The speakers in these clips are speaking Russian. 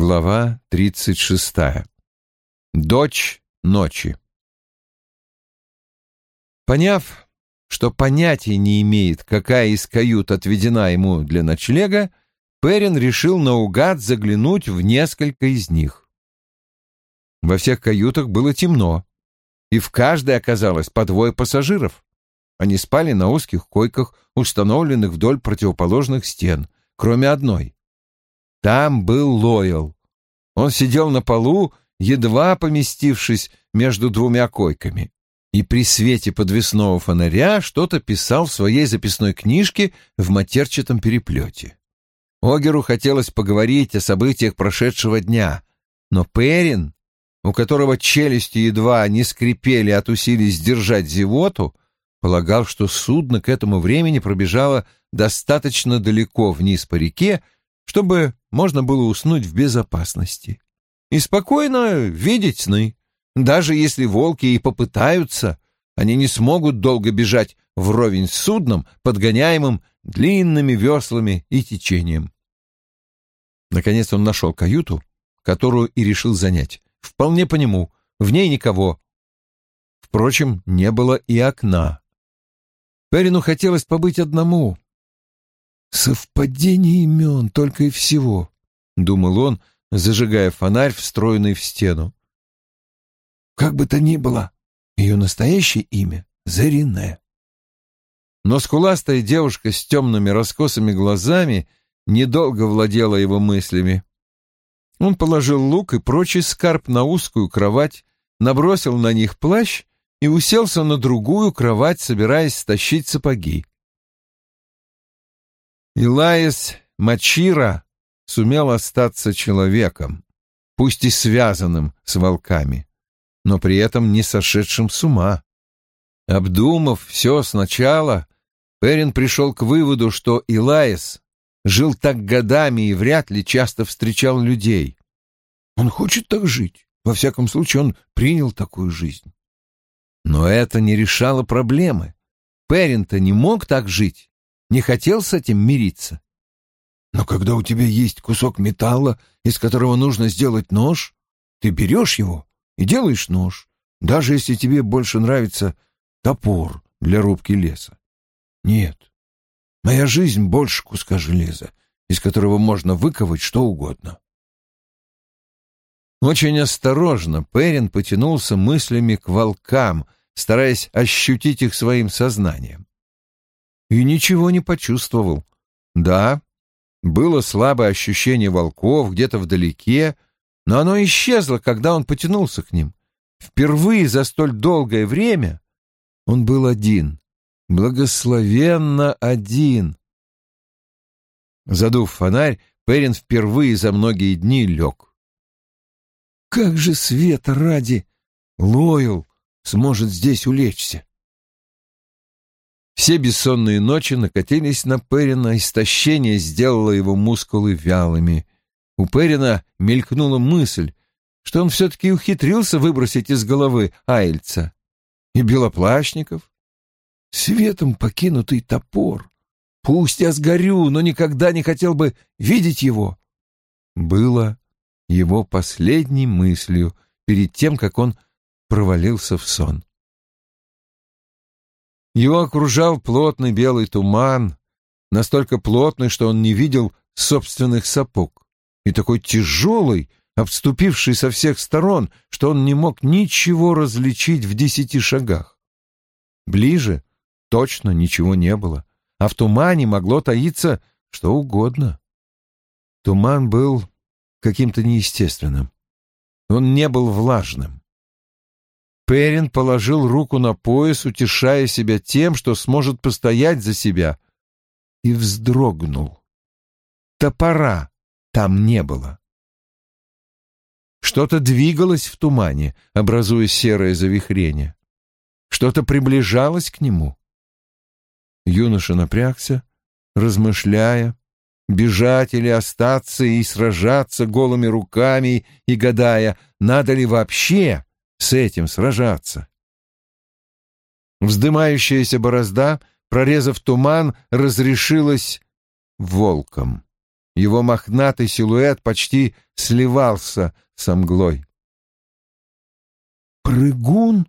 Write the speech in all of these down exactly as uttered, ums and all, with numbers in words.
Глава тридцать шестая. Дочь ночи. Поняв, что понятия не имеет, какая из кают отведена ему для ночлега, Перрин решил наугад заглянуть в несколько из них. Во всех каютах было темно, и в каждой оказалось по двое пассажиров. Они спали на узких койках, установленных вдоль противоположных стен, кроме одной. Там был Лоэл. Он сидел на полу, едва поместившись между двумя койками, и при свете подвесного фонаря что-то писал в своей записной книжке в матерчатом переплете. Огеру хотелось поговорить о событиях прошедшего дня, но Перрин, у которого челюсти едва не скрипели от усилий сдержать зевоту, полагал, что судно к этому времени пробежало достаточно далеко вниз по реке, чтобы можно было уснуть в безопасности и спокойно видеть сны. Даже если волки и попытаются, они не смогут долго бежать вровень с судном, подгоняемым длинными веслами и течением. Наконец он нашел каюту, которую и решил занять. Вполне по нему, в ней никого. Впрочем, не было и окна. Перрину хотелось побыть одному. «Совпадение имен только и всего», — думал он, зажигая фонарь, встроенный в стену. «Как бы то ни было, ее настоящее имя — Зарине». Но скуластая девушка с темными раскосыми глазами недолго владела его мыслями. Он положил лук и прочий скарб на узкую кровать, набросил на них плащ и уселся на другую кровать, собираясь стащить сапоги. Илаис Мачира сумел остаться человеком, пусть и связанным с волками, но при этом не сошедшим с ума. Обдумав все сначала, Перрин пришел к выводу, что Илаис жил так годами и вряд ли часто встречал людей. Он хочет так жить. Во всяком случае, он принял такую жизнь. Но это не решало проблемы. Перрин-то не мог так жить, не хотел с этим мириться. Но когда у тебя есть кусок металла, из которого нужно сделать нож, ты берешь его и делаешь нож, даже если тебе больше нравится топор для рубки леса. Нет, моя жизнь больше куска железа, из которого можно выковать что угодно. Очень осторожно Перрин потянулся мыслями к волкам, стараясь ощутить их своим сознанием. И ничего не почувствовал. Да, было слабое ощущение волков где-то вдалеке, но оно исчезло, когда он потянулся к ним. Впервые за столь долгое время он был один, благословенно один. Задув фонарь, Перрин впервые за многие дни лег. Как же света ради Лоэл сможет здесь улечься? Все бессонные ночи накатились на Перрина, истощение сделало его мускулы вялыми. У Перрина мелькнула мысль, что он все-таки ухитрился выбросить из головы Айльца и Белоплащников. Светом покинутый топор. Пусть я сгорю, но никогда не хотел бы видеть его. Было его последней мыслью перед тем, как он провалился в сон. Его окружал плотный белый туман, настолько плотный, что он не видел собственных сапог, и такой тяжелый, обступивший со всех сторон, что он не мог ничего различить в десяти шагах. Ближе точно ничего не было, а в тумане могло таиться что угодно. Туман был каким-то неестественным. Он не был влажным. Перрин положил руку на пояс, утешая себя тем, что сможет постоять за себя, и вздрогнул. Топора там не было. Что-то двигалось в тумане, образуя серое завихрение. Что-то приближалось к нему. Юноша напрягся, размышляя, бежать или остаться и сражаться голыми руками и гадая, надо ли вообще с этим сражаться. Вздымающаяся борозда, прорезав туман, разрешилась волком. Его мохнатый силуэт почти сливался со мглой. «Прыгун?»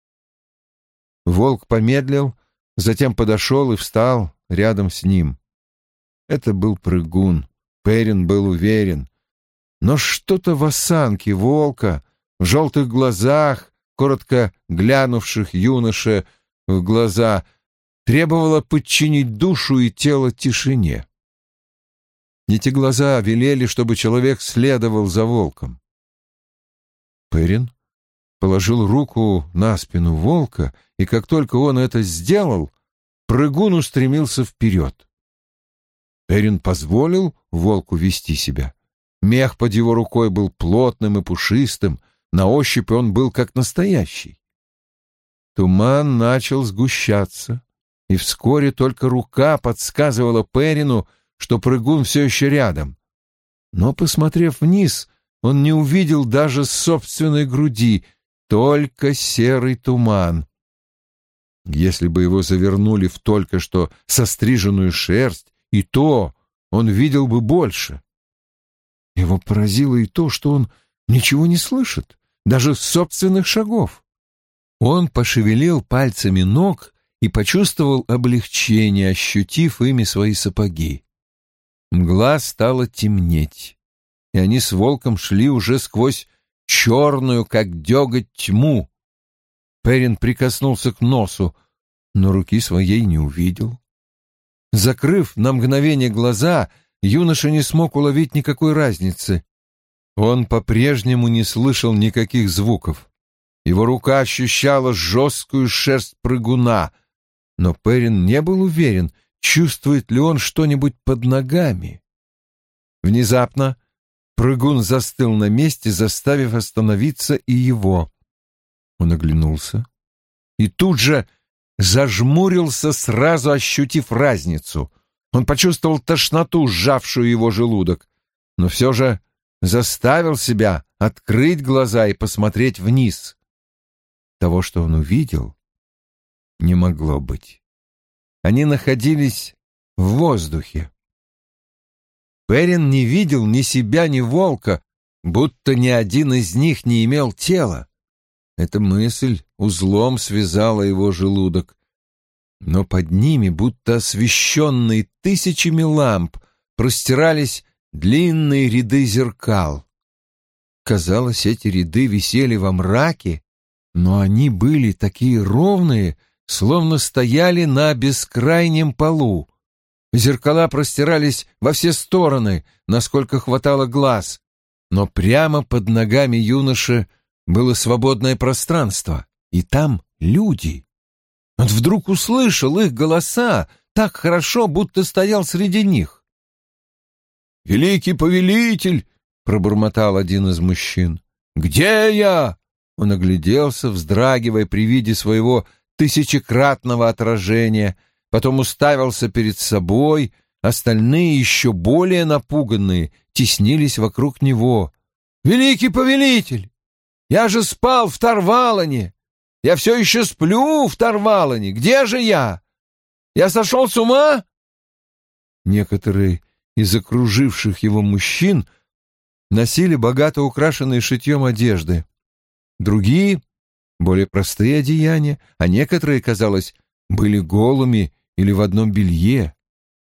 Волк помедлил, затем подошел и встал рядом с ним. Это был прыгун. Перин был уверен. Но что-то в осанке волка, в желтых глазах, коротко глянувших юноше в глаза, требовало подчинить душу и тело тишине. Эти глаза велели, чтобы человек следовал за волком. Перин положил руку на спину волка, и как только он это сделал, прыгун устремился вперед. Перин позволил волку вести себя. Мех под его рукой был плотным и пушистым, на ощупь он был как настоящий. Туман начал сгущаться, и вскоре только рука подсказывала Перину, что прыгун все еще рядом. Но, посмотрев вниз, он не увидел даже собственной груди, только серый туман. Если бы его завернули в только что состриженную шерсть, и то он видел бы больше. Его поразило и то, что он ничего не слышит, даже собственных шагов. Он пошевелил пальцами ног и почувствовал облегчение, ощутив ими свои сапоги. Мгла стала темнеть, и они с волком шли уже сквозь черную, как деготь, тьму. Перин прикоснулся к носу, но руки своей не увидел. Закрыв на мгновение глаза, юноша не смог уловить никакой разницы. Он по-прежнему не слышал никаких звуков. Его рука ощущала жесткую шерсть прыгуна, но Перин не был уверен, чувствует ли он что-нибудь под ногами. Внезапно прыгун застыл на месте, заставив остановиться и его. Он оглянулся и тут же зажмурился, сразу ощутив разницу. Он почувствовал тошноту, сжавшую его желудок, но все же заставил себя открыть глаза и посмотреть вниз. Того, что он увидел, не могло быть. Они находились в воздухе. Перин не видел ни себя, ни волка, будто ни один из них не имел тела. Эта мысль узлом связала его желудок. Но под ними, будто освещенные тысячами ламп, простирались длинные ряды зеркал. Казалось, эти ряды висели во мраке, но они были такие ровные, словно стояли на бескрайнем полу. Зеркала простирались во все стороны, насколько хватало глаз, но прямо под ногами юноши было свободное пространство, и там люди. Он вдруг услышал их голоса так хорошо, будто стоял среди них. «Великий повелитель!» — пробормотал один из мужчин. «Где я?» Он огляделся, вздрагивая при виде своего тысячекратного отражения, потом уставился перед собой, остальные, еще более напуганные, теснились вокруг него. «Великий повелитель! Я же спал в Тарвалане! Я все еще сплю в Тарвалане! Где же я? Я сошел с ума?» Некоторые из окруживших его мужчин носили богато украшенные шитьем одежды. Другие — более простые одеяния, а некоторые, казалось, были голыми или в одном белье.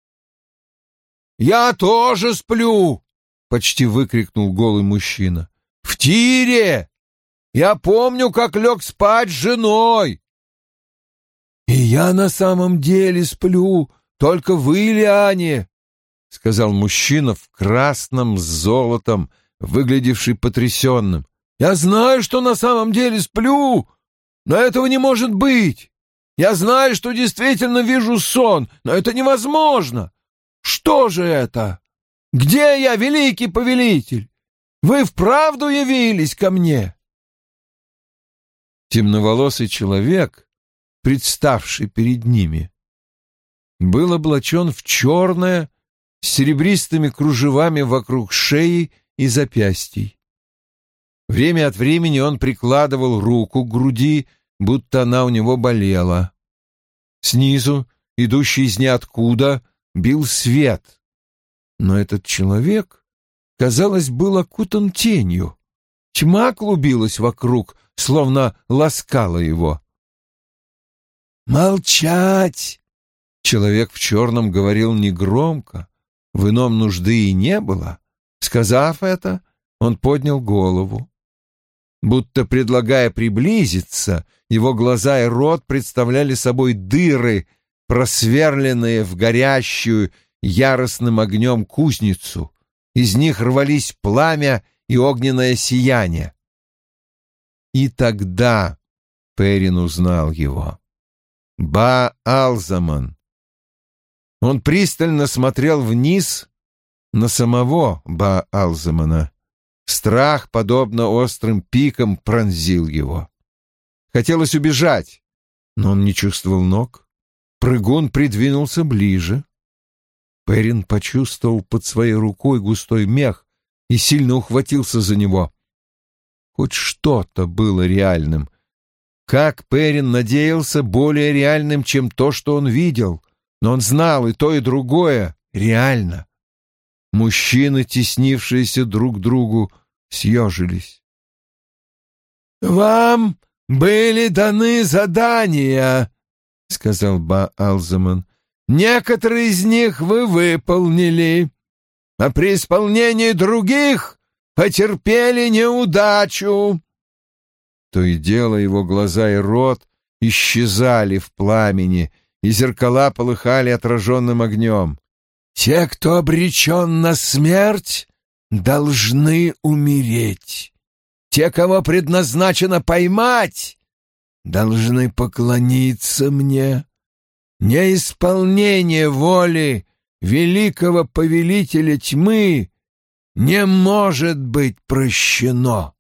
«Я тоже сплю!» — почти выкрикнул голый мужчина. «В тире! Я помню, как лег спать с женой!» «И я на самом деле сплю, только в Ильяне!» — сказал мужчина в красном с золотом, выглядевший потрясенным. «Я знаю, что на самом деле сплю, но этого не может быть. Я знаю, что действительно вижу сон, но это невозможно. Что же это? Где я, великий повелитель? Вы вправду явились ко мне?» Темноволосый человек, представший перед ними, был облачен в черное с серебристыми кружевами вокруг шеи и запястий. Время от времени он прикладывал руку к груди, будто она у него болела. Снизу, идущий из ниоткуда, бил свет. Но этот человек, казалось, был окутан тенью. Тьма клубилась вокруг, словно ласкала его. «Молчать!» Человек в черном говорил негромко, в ином нужды и не было. Сказав это, он поднял голову. Будто предлагая приблизиться, его глаза и рот представляли собой дыры, просверленные в горящую яростным огнем кузницу. Из них рвались пламя и огненное сияние. И тогда Перин узнал его. Ба-Алзаман. Он пристально смотрел вниз на самого Ба-Алзамана. Страх, подобно острым пикам, пронзил его. Хотелось убежать, но он не чувствовал ног. Прыгун придвинулся ближе. Перин почувствовал под своей рукой густой мех и сильно ухватился за него. Хоть что-то было реальным. Как Перин надеялся, более реальным, чем то, что он видел. Но он знал и то, и другое реально. Мужчины, теснившиеся друг к другу, съежились. «Вам были даны задания», — сказал Ба-Алзаман. «Некоторые из них вы выполнили, а при исполнении других потерпели неудачу». То и дело его глаза и рот исчезали в пламени, и зеркала полыхали отраженным огнем. «Те, кто обречен на смерть, должны умереть. Те, кого предназначено поймать, должны поклониться мне. Неисполнение воли великого повелителя тьмы не может быть прощено».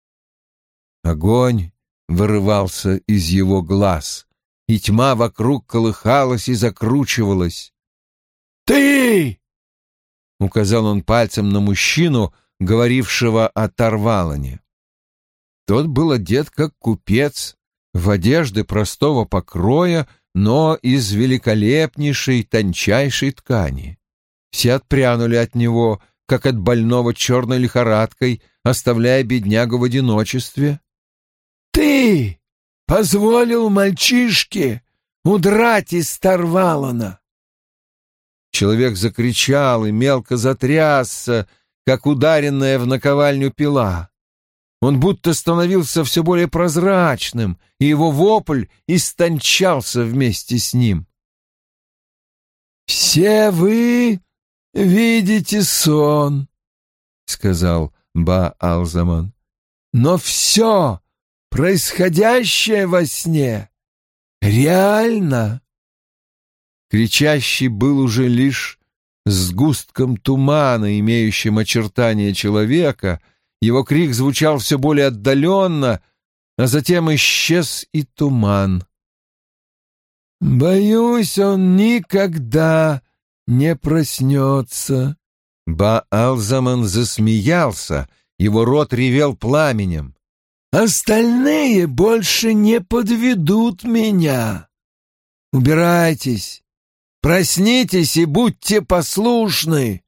Огонь вырывался из его глаз, и тьма вокруг колыхалась и закручивалась. «Ты!» — указал он пальцем на мужчину, говорившего о Тарвалане. Тот был одет как купец, в одежды простого покроя, но из великолепнейшей, тончайшей ткани. Все отпрянули от него, как от больного черной лихорадкой, оставляя беднягу в одиночестве. «Ты позволил мальчишке удрать из Тарвалана!» Человек закричал и мелко затрясся, как ударенная в наковальню пила. Он будто становился все более прозрачным, и его вопль истончался вместе с ним. «Все вы видите сон», — сказал Ба-Алзаман, — «но все происходящее во сне реально». Кричащий был уже лишь сгустком тумана, имеющим очертания человека. Его крик звучал все более отдаленно, а затем исчез и туман. «Боюсь, он никогда не проснется». Ба-Алзаман засмеялся, его рот ревел пламенем. «Остальные больше не подведут меня. Убирайтесь, проснитесь и будьте послушны».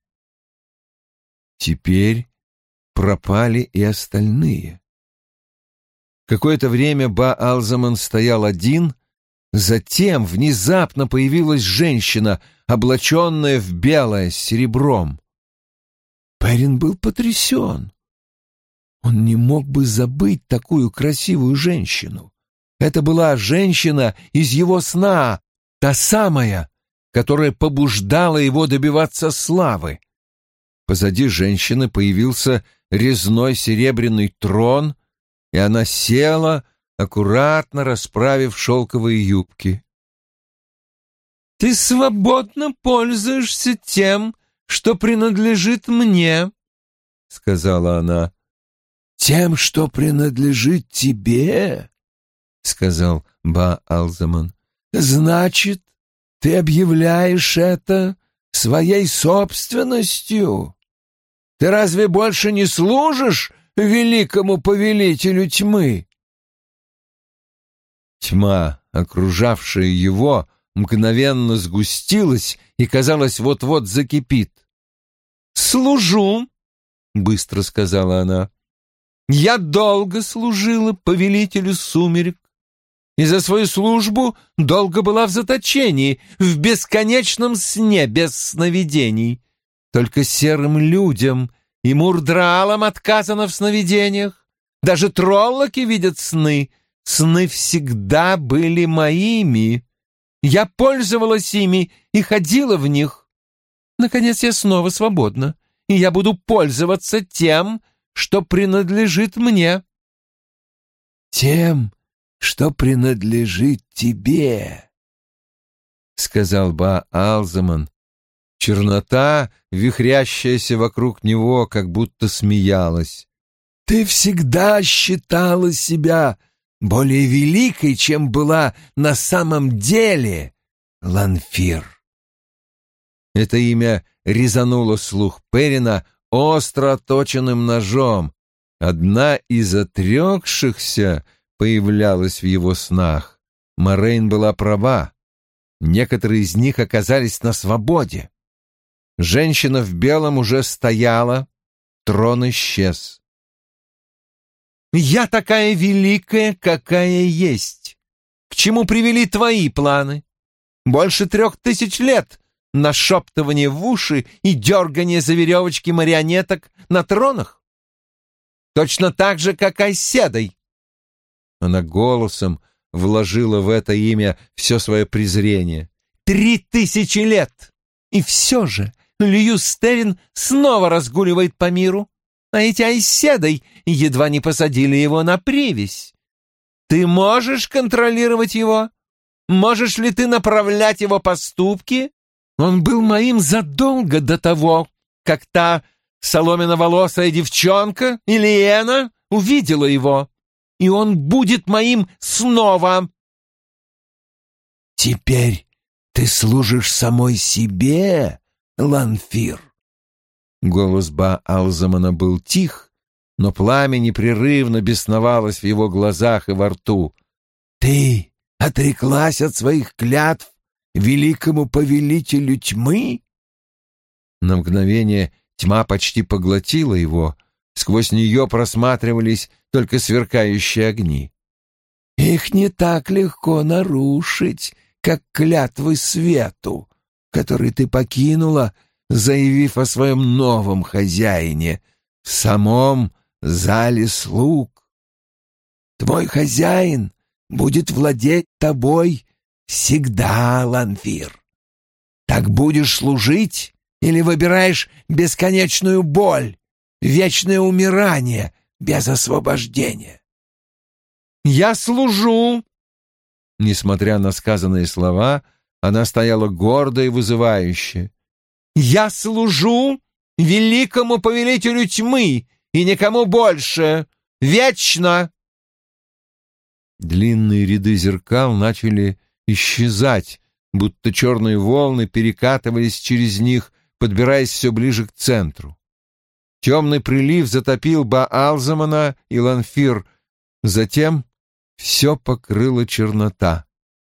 Теперь пропали и остальные. Какое-то время Ба-Алзаман стоял один, затем внезапно появилась женщина, облаченная в белое с серебром. Перин был потрясен. Он не мог бы забыть такую красивую женщину. Это была женщина из его сна, та самая, которая побуждала его добиваться славы. Позади женщины появился резной серебряный трон, и она села, аккуратно расправив шелковые юбки. «Ты свободно пользуешься тем, что принадлежит мне», — сказала она. «Тем, что принадлежит тебе?» — сказал Ба-Алзаман. «Значит, ты объявляешь это своей собственностью? Ты разве больше не служишь великому повелителю тьмы?» Тьма, окружавшая его, мгновенно сгустилась и, казалось, вот-вот закипит. «Служу», — быстро сказала она. «Я долго служила повелителю сумерек, и за свою службу долго была в заточении, в бесконечном сне без сновидений. Только серым людям и мурдралам отказано в сновидениях. Даже троллоки видят сны. Сны всегда были моими. Я пользовалась ими и ходила в них. Наконец я снова свободна, и я буду пользоваться тем, что принадлежит мне». «Тем, что принадлежит тебе», — сказал Баалзаман. Чернота, вихрящаяся вокруг него, как будто смеялась. «Ты всегда считала себя более великой, чем была на самом деле, Ланфир». Это имя резануло слух Перина остро отточенным ножом. Одна из отрекшихся появлялась в его снах. Морейн была права. Некоторые из них оказались на свободе. Женщина в белом уже стояла, трон исчез. «Я такая великая, какая есть. К чему привели твои планы? Больше трех тысяч лет нашептывание в уши и дергание за веревочки марионеток на тронах? Точно так же, как Айседой». Она голосом вложила в это имя все свое презрение. «Три тысячи лет! И все же Льюис Стерин снова разгуливает по миру, а эти Айседой едва не посадили его на привязь. Ты можешь контролировать его? Можешь ли ты направлять его поступки? Он был моим задолго до того, как та соломенно-волосая девчонка, Ильена, увидела его, и он будет моим снова». «Теперь ты служишь самой себе, Ланфир». Голос Баалзамана был тих, но пламя непрерывно бесновалось в его глазах и во рту. «Ты отреклась от своих клятв великому повелителю тьмы?» На мгновение тьма почти поглотила его, сквозь нее просматривались только сверкающие огни. «Их не так легко нарушить, как клятвы свету, который ты покинула, заявив о своем новом хозяине в самом зале слуг. Твой хозяин будет владеть тобой всегда, Ланфир. Так будешь служить или выбираешь бесконечную боль, вечное умирание без освобождения?» «Я служу!» Несмотря на сказанные слова, она стояла гордо и вызывающе. «Я служу великому повелителю тьмы и никому больше! Вечно!» Длинные ряды зеркал начали исчезать, будто черные волны перекатывались через них, подбираясь все ближе к центру. Темный прилив затопил Баалзамана и Ланфир, затем все покрыла чернота.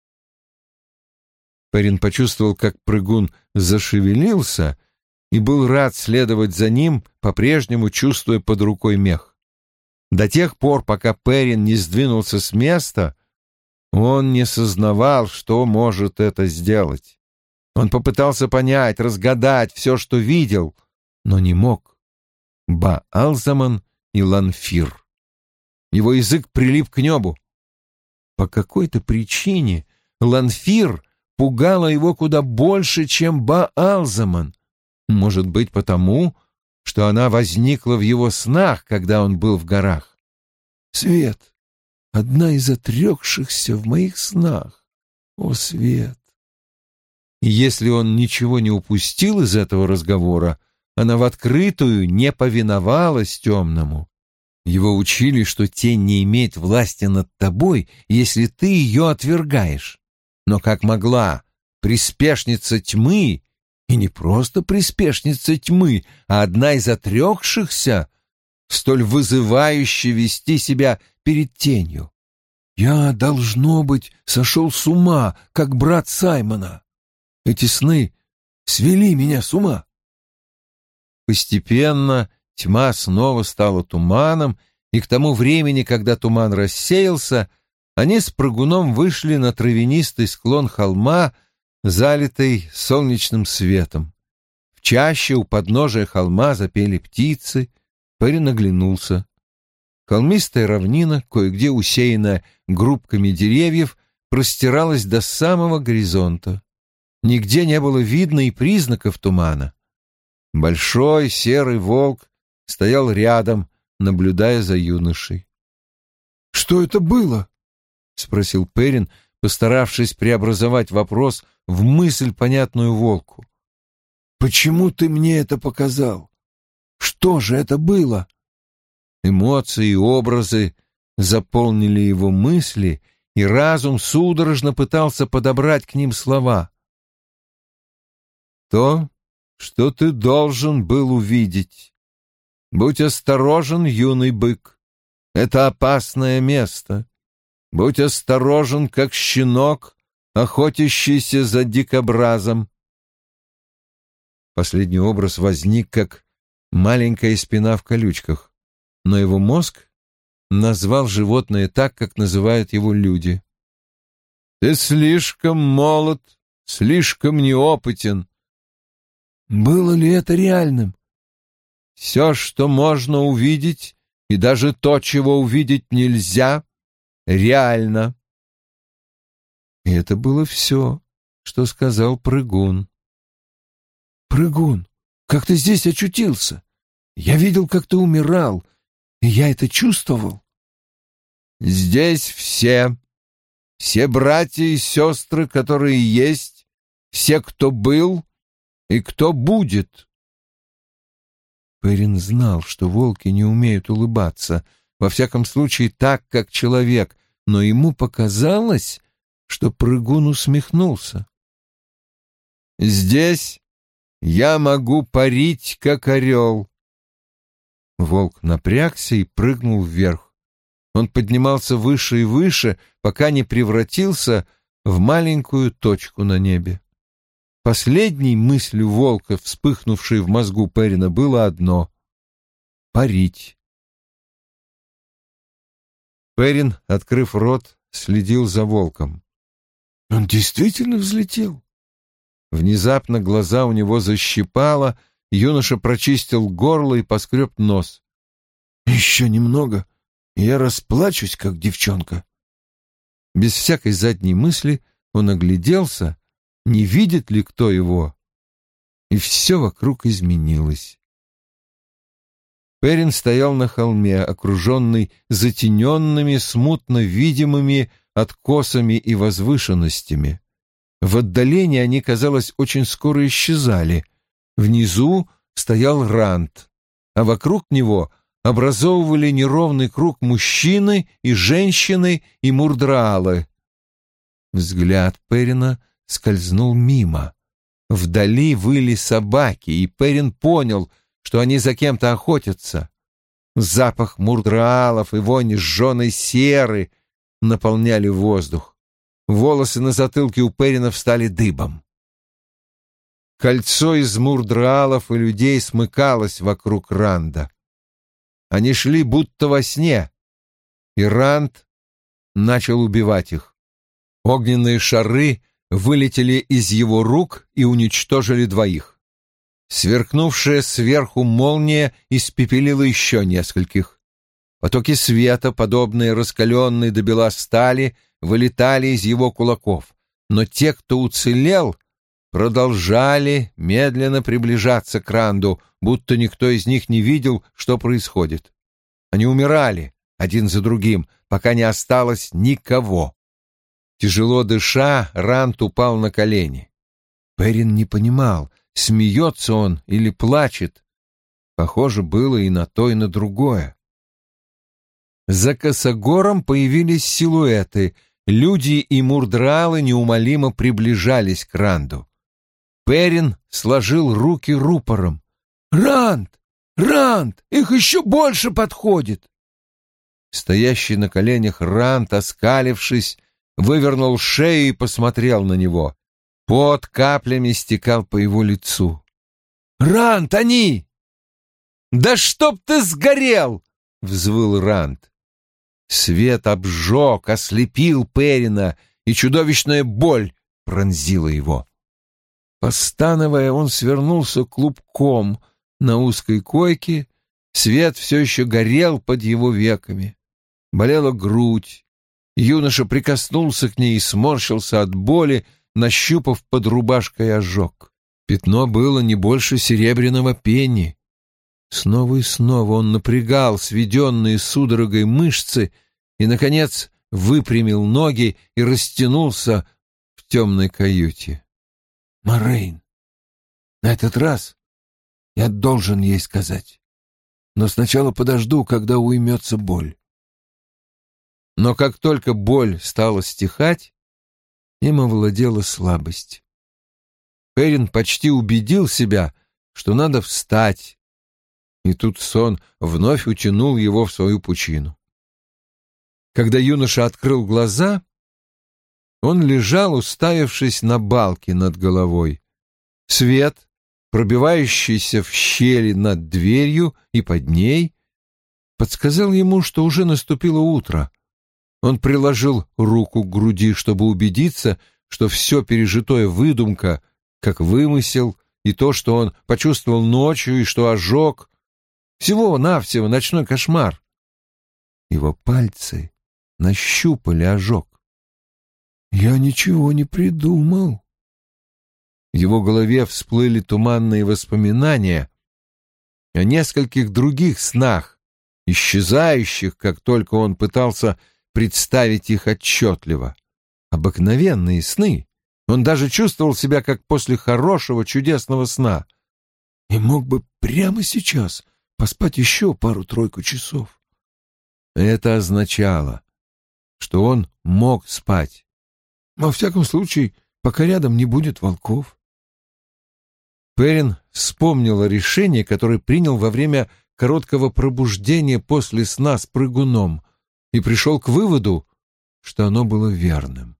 Перин почувствовал, как прыгун зашевелился, и был рад следовать за ним, по-прежнему чувствуя под рукой мех. До тех пор, пока Перин не сдвинулся с места, он не сознавал, что может это сделать. Он попытался понять, разгадать все, что видел, но не мог. Баалзаман и Ланфир. Его язык прилип к небу. По какой-то причине Ланфир пугала его куда больше, чем Баалзаман. Может быть, потому, что она возникла в его снах, когда он был в горах. «Свет, одна из отрекшихся в моих снах. О, Свет!» И если он ничего не упустил из этого разговора, она в открытую не повиновалась темному. Его учили, что тень не имеет власти над тобой, если ты ее отвергаешь. Но как могла приспешница тьмы, и не просто приспешница тьмы, а одна из отрекшихся, столь вызывающе вести себя перед тенью? Я, должно быть, сошел с ума, как брат Саймона. Эти сны свели меня с ума. Постепенно тьма снова стала туманом, и к тому времени, когда туман рассеялся, они с прыгуном вышли на травянистый склон холма, залитый солнечным светом. В чаще у подножия холма запели птицы. Перин оглянулся. Холмистая равнина, кое-где усеянная группками деревьев, простиралась до самого горизонта. Нигде не было видно и признаков тумана. Большой серый волк стоял рядом, наблюдая за юношей. «Что это было?» — спросил Перин, постаравшись преобразовать вопрос в мысль, понятную волку. «Почему ты мне это показал? Что же это было?» Эмоции и образы заполнили его мысли, и разум судорожно пытался подобрать к ним слова. «То, что ты должен был увидеть. Будь осторожен, юный бык. Это опасное место. Будь осторожен, как щенок, охотящийся за дикобразом». Последний образ возник, как маленькая спина в колючках, но его мозг назвал животное так, как называют его люди. «Ты слишком молод, слишком неопытен». «Было ли это реальным?» «Все, что можно увидеть, и даже то, чего увидеть нельзя, реально». И это было все, что сказал прыгун. «Прыгун, как ты здесь очутился? Я видел, как ты умирал, и я это чувствовал». «Здесь все, все братья и сестры, которые есть, все, кто был и кто будет». Перин знал, что волки не умеют улыбаться, во всяком случае так, как человек, но ему показалось, что прыгун усмехнулся. «Здесь я могу парить, как орел». Волк напрягся и прыгнул вверх. Он поднимался выше и выше, пока не превратился в маленькую точку на небе. Последней мыслью волка, вспыхнувшей в мозгу Перина, было одно — парить. Перин, открыв рот, следил за волком. Он действительно взлетел? Внезапно глаза у него защипало, юноша прочистил горло и поскреб нос. «Еще немного, и я расплачусь, как девчонка». Без всякой задней мысли он огляделся, не видит ли кто его, и все вокруг изменилось. Перин стоял на холме, окруженный затененными, смутно видимыми откосами и возвышенностями. В отдалении они, казалось, очень скоро исчезали. Внизу стоял Ранд, а вокруг него образовывали неровный круг мужчины и женщины и мурдраалы. Взгляд Перина скользнул мимо. Вдали выли собаки, и Перин понял, что они за кем-то охотятся. Запах мурдраалов и вонь сжженной серы наполняли воздух. Волосы на затылке у Перина встали дыбом. Кольцо из мурдраалов и людей смыкалось вокруг Ранда. Они шли будто во сне, и Ранд начал убивать их. Огненные шары вылетели из его рук и уничтожили двоих. Сверкнувшая сверху молния испепелила еще нескольких. Потоки света, подобные раскаленной до бела стали, вылетали из его кулаков, но те, кто уцелел, продолжали медленно приближаться к Ранду, будто никто из них не видел, что происходит. Они умирали один за другим, пока не осталось никого. Тяжело дыша, Ранд упал на колени. Перин не понимал, смеется он или плачет. Похоже было и на то, и на другое. За косогором появились силуэты. Люди и мурдралы неумолимо приближались к Ранду. Перин сложил руки рупором. «Ранд! Ранд! Их еще больше подходит!» Стоящий на коленях Ранд, оскалившись, вывернул шею и посмотрел на него. Пот каплями стекал по его лицу. «Ранд, они! «Да чтоб ты сгорел!» — взвыл Ранд. Свет обжег, ослепил Перина, и чудовищная боль пронзила его. Постановая, он свернулся клубком на узкой койке, свет все еще горел под его веками. Болела грудь. Юноша прикоснулся к ней и сморщился от боли, нащупав под рубашкой ожог. Пятно было не больше серебряного пенни. Снова и снова он напрягал сведенные судорогой мышцы и, наконец, выпрямил ноги и растянулся в темной каюте. «Морейн, на этот раз я должен ей сказать, но сначала подожду, когда уймется боль». Но как только боль стала стихать, им овладела слабость. Перин почти убедил себя, что надо встать, и тут сон вновь утянул его в свою пучину. Когда юноша открыл глаза, он лежал, уставившись на балки над головой. Свет, пробивающийся в щели над дверью и под ней, подсказал ему, что уже наступило утро. Он приложил руку к груди, чтобы убедиться, что все пережитое выдумка, как вымысел, и то, что он почувствовал ночью, и что ожог, всего-навсего ночной кошмар. Его пальцы нащупали ожог. «Я ничего не придумал». В его голове всплыли туманные воспоминания о нескольких других снах, исчезающих, как только он пытался представить их отчетливо. Обыкновенные сны. Он даже чувствовал себя, как после хорошего, чудесного сна. И мог бы прямо сейчас поспать еще пару-тройку часов. Это означало, что он мог спать. Во всяком случае, пока рядом не будет волков. Перин вспомнил о решении, которое принял во время короткого пробуждения после сна с прыгуном, и пришел к выводу, что оно было верным.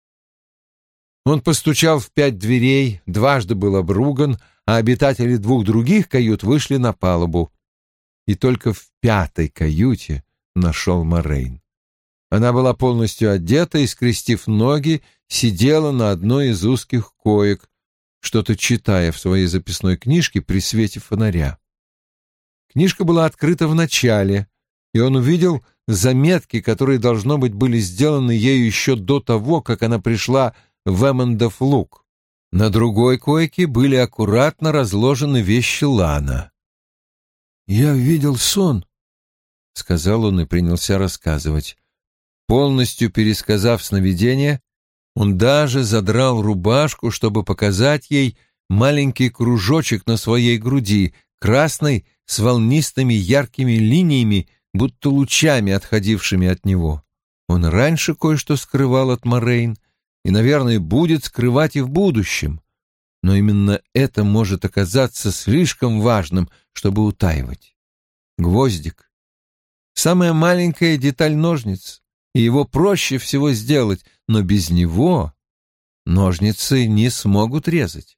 Он постучал в пять дверей, дважды был обруган, а обитатели двух других кают вышли на палубу. И только в пятой каюте нашел Морейн. Она была полностью одета и, скрестив ноги, сидела на одной из узких коек, что-то читая в своей записной книжке при свете фонаря. Книжка была открыта в начале, и он увидел заметки, которые, должно быть, были сделаны ею еще до того, как она пришла в Эммондов луг. На другой койке были аккуратно разложены вещи Лана. «Я видел сон», — сказал он и принялся рассказывать. Полностью пересказав сновидение, он даже задрал рубашку, чтобы показать ей маленький кружочек на своей груди, красный, с волнистыми яркими линиями, будто лучами, отходившими от него. Он раньше кое-что скрывал от Морейн и, наверное, будет скрывать и в будущем. Но именно это может оказаться слишком важным, чтобы утаивать. Гвоздик. Самая маленькая деталь ножниц, и его проще всего сделать, но без него ножницы не смогут резать.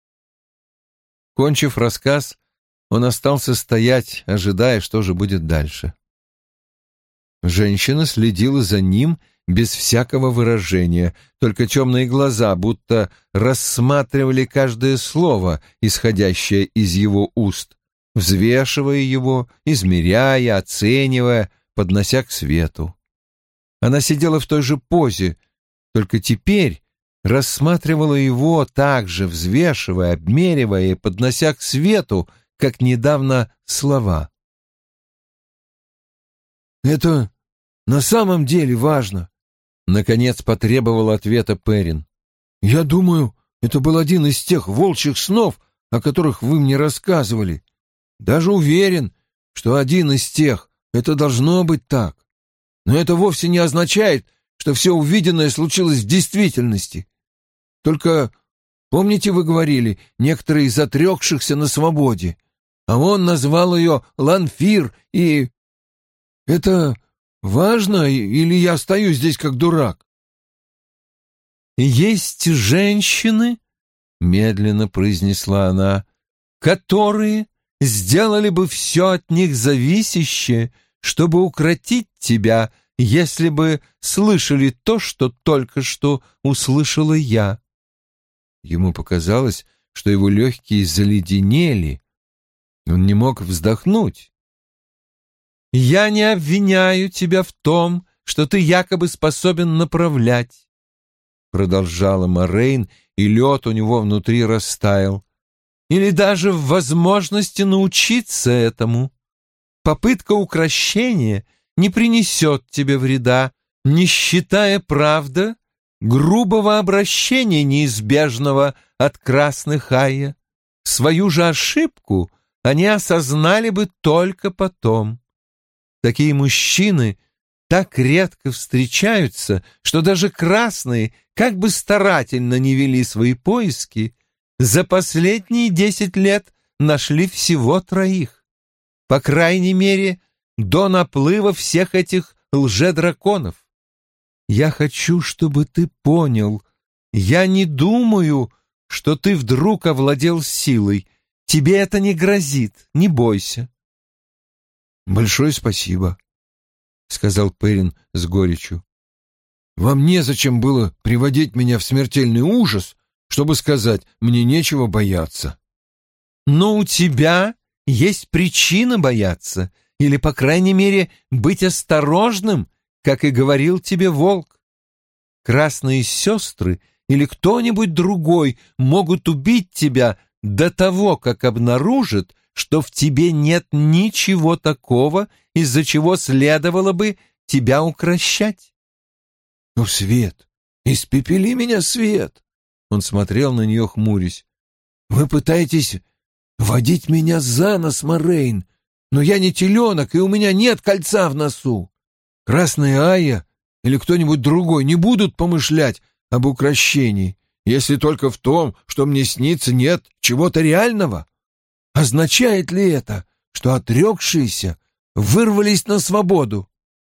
Кончив рассказ, он остался стоять, ожидая, что же будет дальше. Женщина следила за ним без всякого выражения, только темные глаза будто рассматривали каждое слово, исходящее из его уст, взвешивая его, измеряя, оценивая, поднося к свету. Она сидела в той же позе, только теперь рассматривала его так же, взвешивая, обмеривая и поднося к свету, как недавно слова. «Это на самом деле важно», — наконец потребовал ответа Перин. «Я думаю, это был один из тех волчьих снов, о которых вы мне рассказывали. Даже уверен, что один из тех. Это должно быть так. Но это вовсе не означает, что все увиденное случилось в действительности. Только, помните, вы говорили, некоторые из отрекшихся на свободе, а он назвал ее Ланфир, и... Это важно, или я остаюсь здесь как дурак?» «Есть женщины, — медленно произнесла она, — которые сделали бы все от них зависящее, чтобы укротить тебя, если бы слышали то, что только что услышала я». Ему показалось, что его легкие заледенели. Он не мог вздохнуть. «Я не обвиняю тебя в том, что ты якобы способен направлять», — продолжала Морейн, и лед у него внутри растаял, «или даже в возможности научиться этому. Попытка укрощения не принесет тебе вреда, не считая, правда, грубого обращения, неизбежного от красных Айя. Свою же ошибку они осознали бы только потом. Такие мужчины так редко встречаются, что даже красные, как бы старательно ни вели свои поиски, за последние десять лет нашли всего троих. По крайней мере, до наплыва всех этих лжедраконов. Я хочу, чтобы ты понял, я не думаю, что ты вдруг овладел силой. Тебе это не грозит, не бойся. «Большое спасибо», — сказал Перин с горечью. «Вам незачем было приводить меня в смертельный ужас, чтобы сказать, мне нечего бояться». «Но у тебя есть причина бояться, или, по крайней мере, быть осторожным, как и говорил тебе волк. Красные сестры или кто-нибудь другой могут убить тебя до того, как обнаружат, что в тебе нет ничего такого, из-за чего следовало бы тебя укрощать». «Ну, Свет, испепели меня, Свет!» Он смотрел на нее, хмурясь. «Вы пытаетесь водить меня за нос, Морейн, но я не теленок, и у меня нет кольца в носу. Красная Айя или кто-нибудь другой не будут помышлять об укрощении, если только в том, что мне снится, нет чего-то реального. Означает ли это, что отрекшиеся вырвались на свободу?»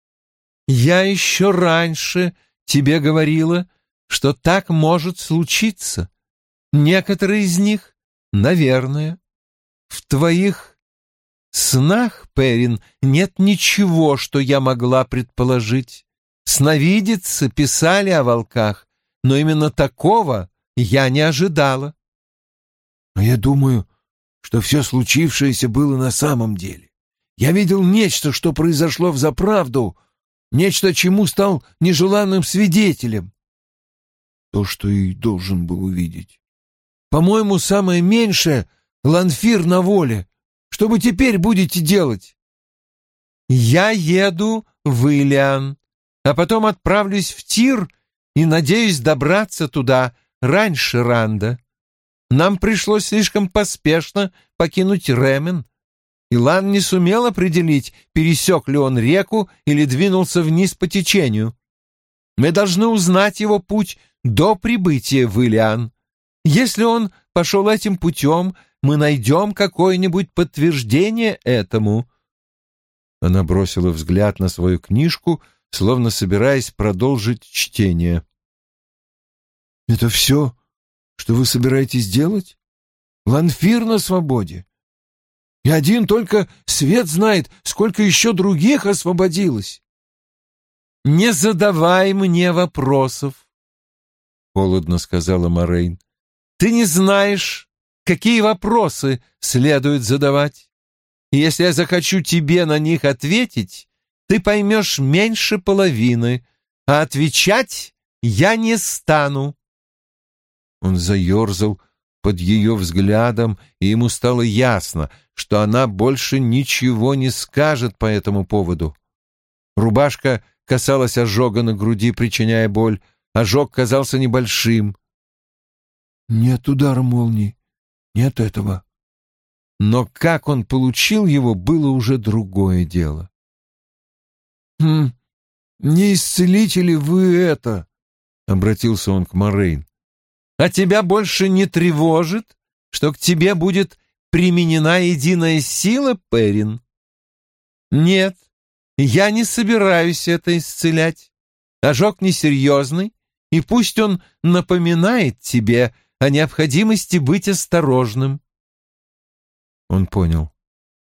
«Я еще раньше тебе говорила, что так может случиться. Некоторые из них, наверное. В твоих снах, Перин, нет ничего, что я могла предположить. Сновидицы писали о волках, но именно такого я не ожидала». «Но я думаю, что все случившееся было на самом деле. Я видел нечто, что произошло взаправду, нечто, чему стал нежеланным свидетелем. То, что и должен был увидеть. По-моему, самое меньшее — Ланфир на воле. Что вы теперь будете делать?» «Я еду в Илиан, а потом отправлюсь в Тир и надеюсь добраться туда раньше Ранда. Нам пришлось слишком поспешно покинуть Ремен. Илан не сумел определить, пересек ли он реку или двинулся вниз по течению. Мы должны узнать его путь до прибытия в Илиан. Если он пошел этим путем, мы найдем какое-нибудь подтверждение этому». Она бросила взгляд на свою книжку, словно собираясь продолжить чтение. «Это все, что вы собираетесь делать? Ланфир на свободе? И один только Свет знает, сколько еще других освободилось». «Не задавай мне вопросов», — холодно сказала Морейн. «Ты не знаешь, какие вопросы следует задавать. И если я захочу тебе на них ответить, ты поймешь меньше половины, а отвечать я не стану». Он заерзал под ее взглядом, и ему стало ясно, что она больше ничего не скажет по этому поводу. Рубашка касалась ожога на груди, причиняя боль. Ожог казался небольшим. «Нет удара молнии, нет этого». Но как он получил его, было уже другое дело. «Хм, не исцелите ли вы это?» — обратился он к Морейн. «А тебя больше не тревожит, что к тебе будет применена единая сила, Перин?» «Нет, я не собираюсь это исцелять. Ожог несерьезный, и пусть он напоминает тебе о необходимости быть осторожным». Он понял.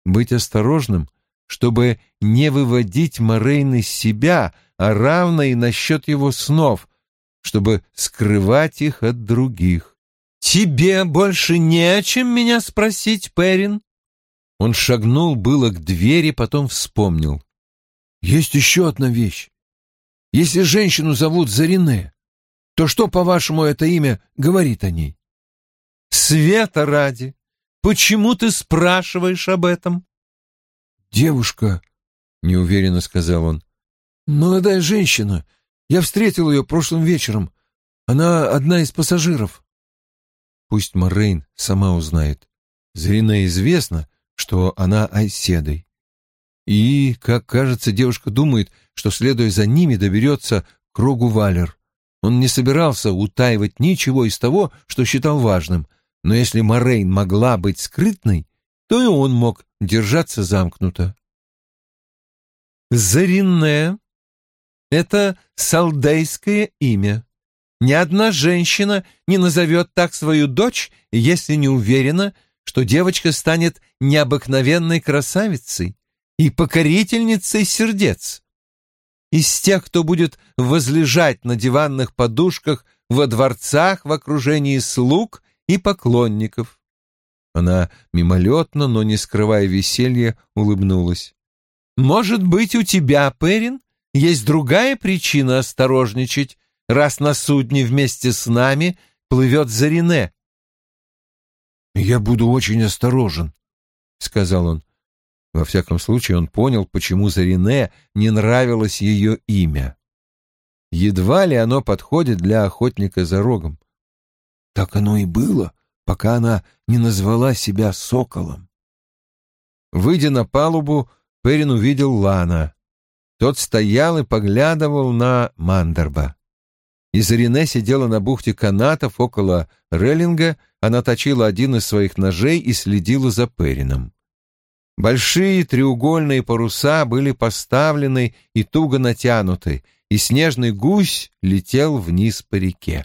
быть осторожным, чтобы не выводить Морейн из себя, а равно и насчет его снов, чтобы скрывать их от других. «Тебе больше не о чем меня спросить, Перин?» Он шагнул было к двери, потом вспомнил. «Есть еще одна вещь. Если женщину зовут Зарине, то что, по-вашему, это имя говорит о ней?» «Света ради! Почему ты спрашиваешь об этом?» «Девушка», — неуверенно сказал он, — «молодая женщина. Я встретил ее прошлым вечером. Она одна из пассажиров». Пусть Морейн сама узнает. Зарине известно, что она айседой. И, как кажется, девушка думает, что, следуя за ними, доберется к Рогу Валер. Он не собирался утаивать ничего из того, что считал важным, но если Морейн могла быть скрытной, то и он мог держаться замкнуто. Зарине — это салдейское имя. Ни одна женщина не назовет так свою дочь, если не уверена, что девочка станет необыкновенной красавицей и покорительницей сердец. Из тех, кто будет возлежать на диванных подушках во дворцах в окружении слуг и поклонников. Она мимолетно, но не скрывая веселья, улыбнулась. «Может быть, у тебя, Перин, есть другая причина осторожничать, раз на судне вместе с нами плывет Зарине?» «Я буду очень осторожен», — сказал он. Во всяком случае, он понял, почему Зарине не нравилось ее имя. Едва ли оно подходит для охотника за рогом. Так оно и было, пока она не назвала себя соколом. Выйдя на палубу, Перин увидел Лана. Тот стоял и поглядывал на Мандерба. И Зарине сидела на бухте канатов около реллинга, она точила один из своих ножей и следила за Перином. Большие треугольные паруса были поставлены и туго натянуты, и снежный гусь летел вниз по реке.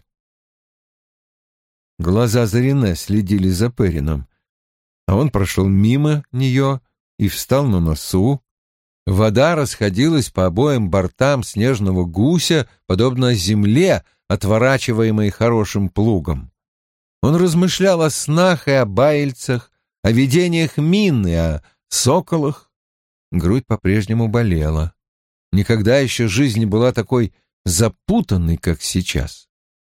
Глаза Зарине следили за Перином, а он прошел мимо нее и встал на носу. Вода расходилась по обоим бортам снежного гуся, подобно земле, отворачиваемой хорошим плугом. Он размышлял о снах и о баильцах, о видениях Минны, о соколах. Грудь по-прежнему болела. Никогда еще жизнь не была такой запутанной, как сейчас.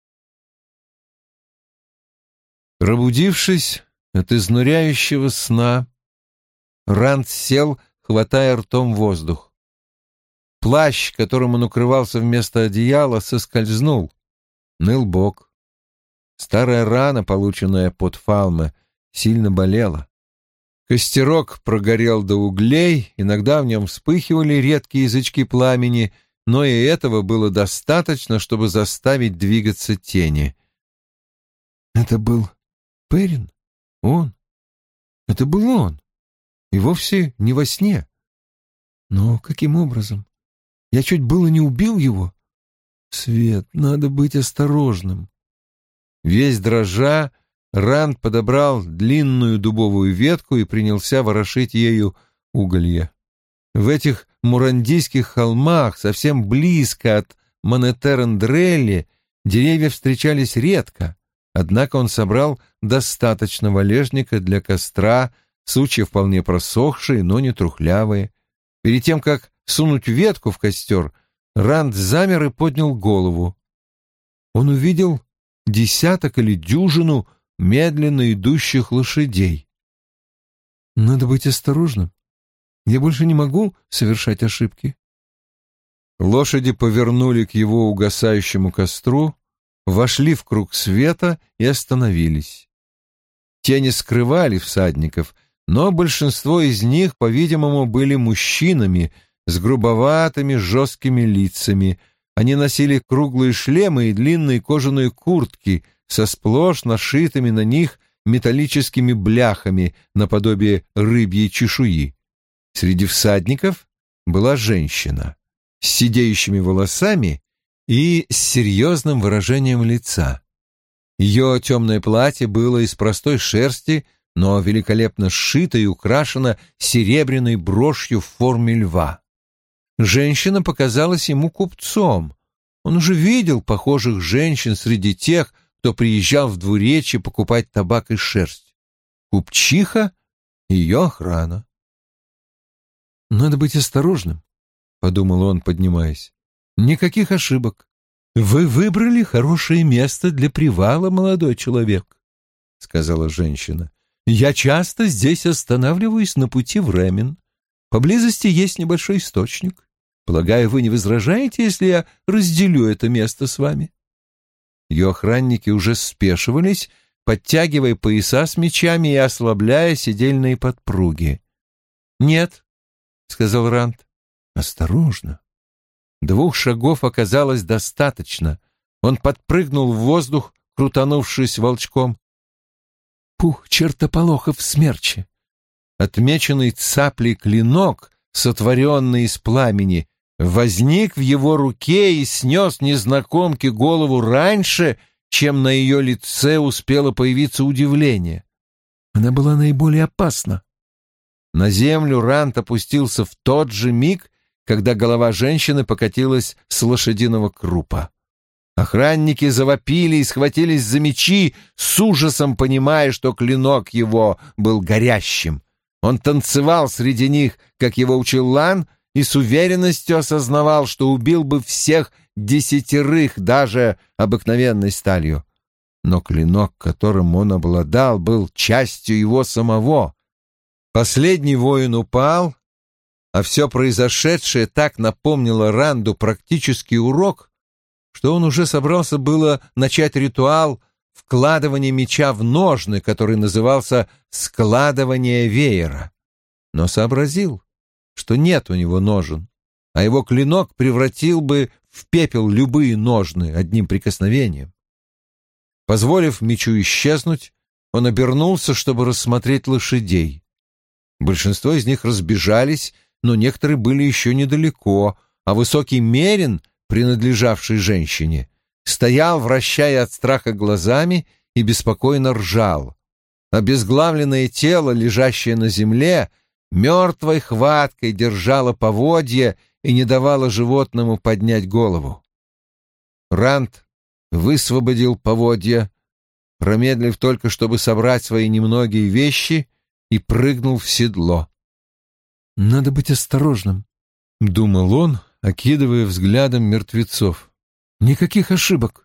Пробудившись от изнуряющего сна, Ранд сел, хватая ртом воздух. Плащ, которым он укрывался вместо одеяла, соскользнул. Ныл бок. Старая рана, полученная под Фалме, сильно болела. Костерок прогорел до углей, иногда в нем вспыхивали редкие язычки пламени, но и этого было достаточно, чтобы заставить двигаться тени. Это был Перин? Он? Это был он. И вовсе не во сне. Но каким образом? Я чуть было не убил его. Свет, надо быть осторожным. Весь дрожа, Ранд подобрал длинную дубовую ветку и принялся ворошить ею уголья. В этих мурандийских холмах, совсем близко от Монетерендрелли, деревья встречались редко, однако он собрал достаточно валежника для костра, сучья вполне просохшие, но не трухлявые. Перед тем, как сунуть ветку в костер, Ранд замер и поднял голову. Он увидел десяток или дюжину медленно идущих лошадей. Надо быть осторожным. Я больше не могу совершать ошибки. Лошади повернули к его угасающему костру, вошли в круг света и остановились. Тени скрывали всадников, но большинство из них, по-видимому, были мужчинами с грубоватыми жесткими лицами. Они носили круглые шлемы и длинные кожаные куртки со сплошь нашитыми на них металлическими бляхами наподобие рыбьей чешуи. Среди всадников была женщина с сидеющими волосами и с серьезным выражением лица. Ее темное платье было из простой шерсти но великолепно сшито и украшено серебряной брошью в форме льва. Женщина показалась ему купцом. Он уже видел похожих женщин среди тех, кто приезжал в двуречье покупать табак и шерсть. Купчиха — ее охрана. «Надо быть осторожным», — подумал он, поднимаясь. «Никаких ошибок. Вы выбрали хорошее место для привала, молодой человек», — сказала женщина. «Я часто здесь останавливаюсь на пути в Ремен. Поблизости есть небольшой источник. Полагаю, вы не возражаете, если я разделю это место с вами?» Ее охранники уже спешивались, подтягивая пояса с мечами и ослабляя седельные подпруги. «Нет», — сказал Ранд, — «осторожно». Двух шагов оказалось достаточно. Он подпрыгнул в воздух, крутанувшись волчком. Пух чертополохов смерчи! Отмеченный цаплей клинок, сотворенный из пламени, возник в его руке и снес незнакомке голову раньше, чем на ее лице успело появиться удивление. Она была наиболее опасна. На землю Ранд опустился в тот же миг, когда голова женщины покатилась с лошадиного крупа. Охранники завопили и схватились за мечи, с ужасом понимая, что клинок его был горящим. Он танцевал среди них, как его учил Лан, и с уверенностью осознавал, что убил бы всех десятерых даже обыкновенной сталью. Но клинок, которым он обладал, был частью его самого. Последний воин упал, а все произошедшее так напомнило Ранду практический урок, что он уже собрался было начать ритуал вкладывания меча в ножны, который назывался «складывание веера», но сообразил, что нет у него ножен, а его клинок превратил бы в пепел любые ножны одним прикосновением. Позволив мечу исчезнуть, он обернулся, чтобы рассмотреть лошадей. Большинство из них разбежались, но некоторые были еще недалеко, а высокий мерин, принадлежавший женщине, стоял, вращая от страха глазами, и беспокойно ржал. Обезглавленное тело, лежащее на земле, мертвой хваткой держало поводья и не давало животному поднять голову. Ранд высвободил поводья, промедлив только, чтобы собрать свои немногие вещи, и прыгнул в седло. «Надо быть осторожным», — думал он, окидывая взглядом мертвецов. «Никаких ошибок».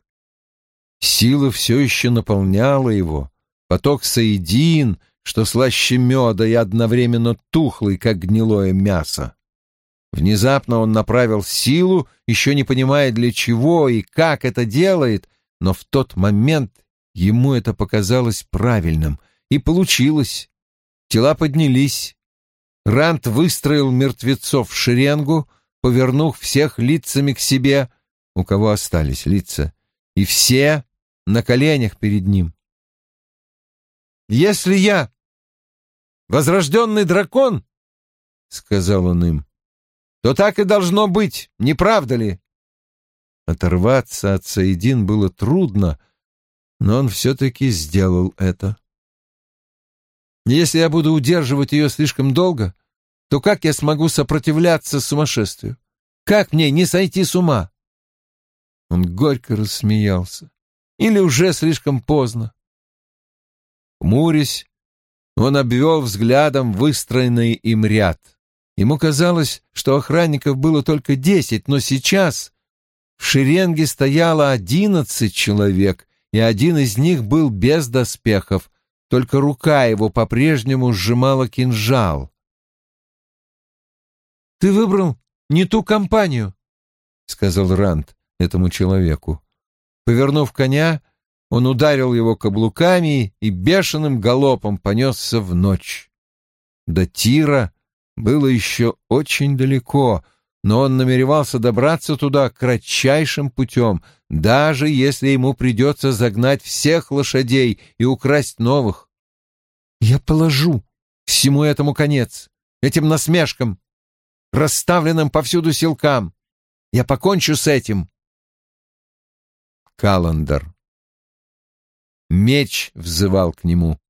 Сила все еще наполняла его, поток соедин, что слаще меда и одновременно тухлый, как гнилое мясо. Внезапно он направил силу, еще не понимая для чего и как это делает, но в тот момент ему это показалось правильным, и получилось. Тела поднялись. Ранд выстроил мертвецов в шеренгу, повернув всех лицами к себе, у кого остались лица, и все на коленях перед ним. «Если я возрожденный дракон, — сказал он им, — то так и должно быть, не правда ли?» Оторваться от соедин было трудно, но он все-таки сделал это. «Если я буду удерживать ее слишком долго, то как я смогу сопротивляться сумасшествию? Как мне не сойти с ума?» Он горько рассмеялся. Или уже слишком поздно? Хмурясь, он обвел взглядом выстроенный им ряд. Ему казалось, что охранников было только десять, но сейчас в шеренге стояло одиннадцать человек, и один из них был без доспехов, только рука его по-прежнему сжимала кинжал. «Ты выбрал не ту компанию», — сказал Ранд этому человеку. Повернув коня, он ударил его каблуками и бешеным галопом понесся в ночь. До Тира было еще очень далеко, но он намеревался добраться туда кратчайшим путем, даже если ему придется загнать всех лошадей и украсть новых. «Я положу всему этому конец, этим насмешкам, расставленным повсюду силкам. Я покончу с этим». Каландар. Меч взывал к нему.